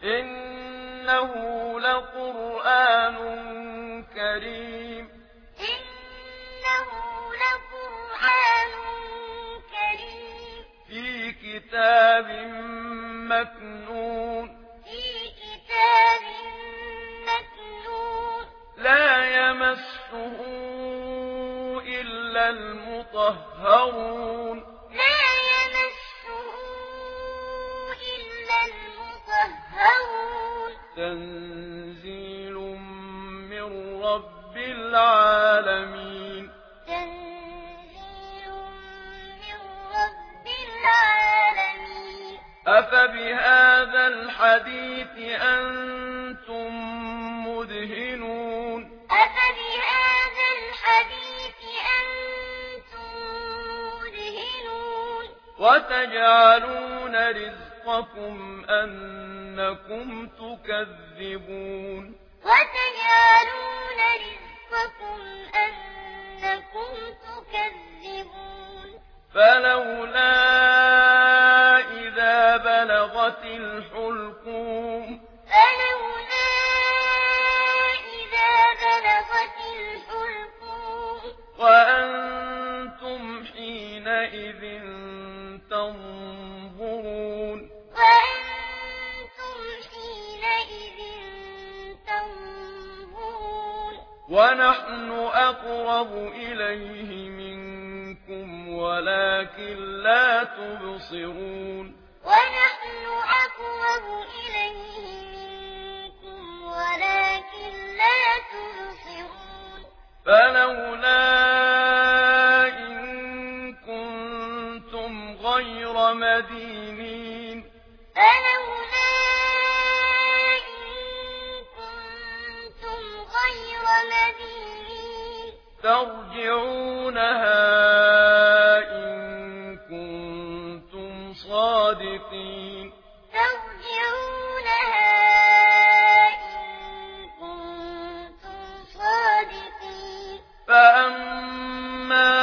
إنه لقرآن كريم. إنه لقرآن كريم. في كتاب مكنون. في كتاب مكنون. لا يمسه إلا المطهرون. لا يمسه إلا المطهرون. تنزيل من رب العالمين. تنزيل من رب العالمين. أفبهذا الحديث أنتم مدهنون. أفبهذا الحديث أنتم مدهنون. وتجعلون رزقكم أنكم تكذبون. وتجعلون رزقكم أنكم تكذبون. فلولا إذا بلغت الحلقوم. فلولا إذا بلغت الحلقوم. وأنتم حينئذ تنظرون. وأنتم حينئذ تنظرون. ونحن أقرب إليه منكم ولكن لا تبصرون. ونحن أقرب إليه منكم ولكن لا تبصرون. فلولا إن كنتم غير مدينين. فلولا إن كنتم غير مدينين. ترجعونها إن كنتم صادقين. ترجعونها إن كنتم صادقين. فأما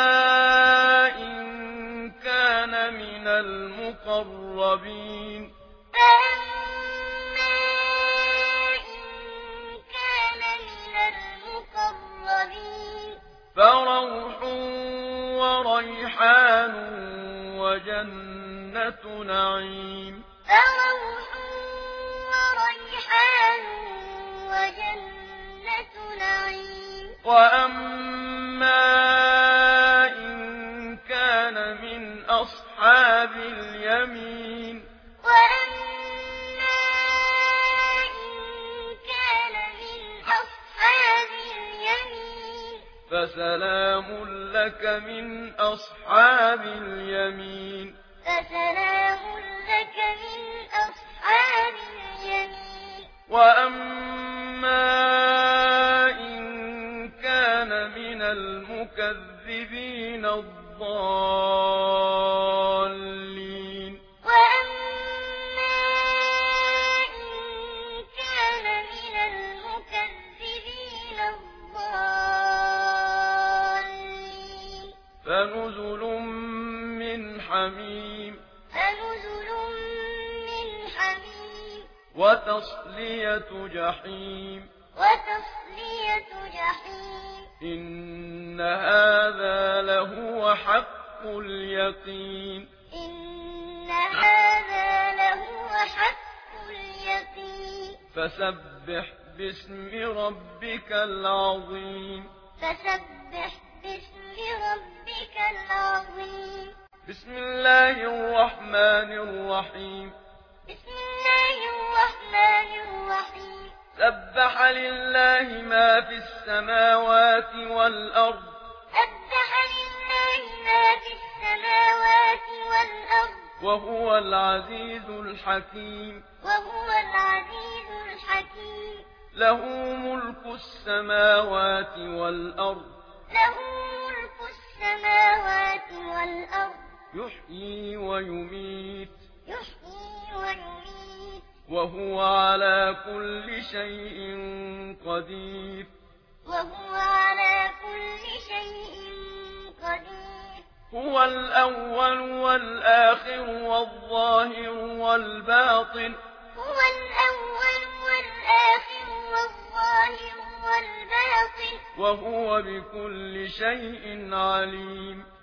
إن كان من المقربين. فأما إن كان من المقربين. فروح وريحان وجنة نعيم. فروح وريحان وجنة نعيم. وأما إن كان من أصحاب اليمين. وأما إن كان من أصحاب اليمين. فسلام لك من أصحاب اليمين. فسلام لك من أصحاب اليمين. وأما إن كان من المكذبين الضالين. وأما إن كان من المكذبين الضالين. فنزل من حميم. فنزل من حميم. وتصلية جحيم. وتصلية جحيم. إن هذا لهو حق اليقين. إن هذا لهو حق اليقين. فسبح باسم ربك العظيم. فسبح باسم ربك العظيم. بسم الله الرحمن الرحيم. بسم الله الرحمن الرحيم. سبح لله ما في السماوات والأرض. سبح لله ما في السماوات والأرض. وهو العزيز الحكيم. وهو العزيز الحكيم. له ملك السماوات والأرض. له ملك السماوات والأرض. يحيي ويميت. يحيي ويميت. وهو على كل شيء قدير. وهو على كل شيء قدير. هو الأول والآخر والظاهر والباطن. هو الأول وهو بكل شيء عليم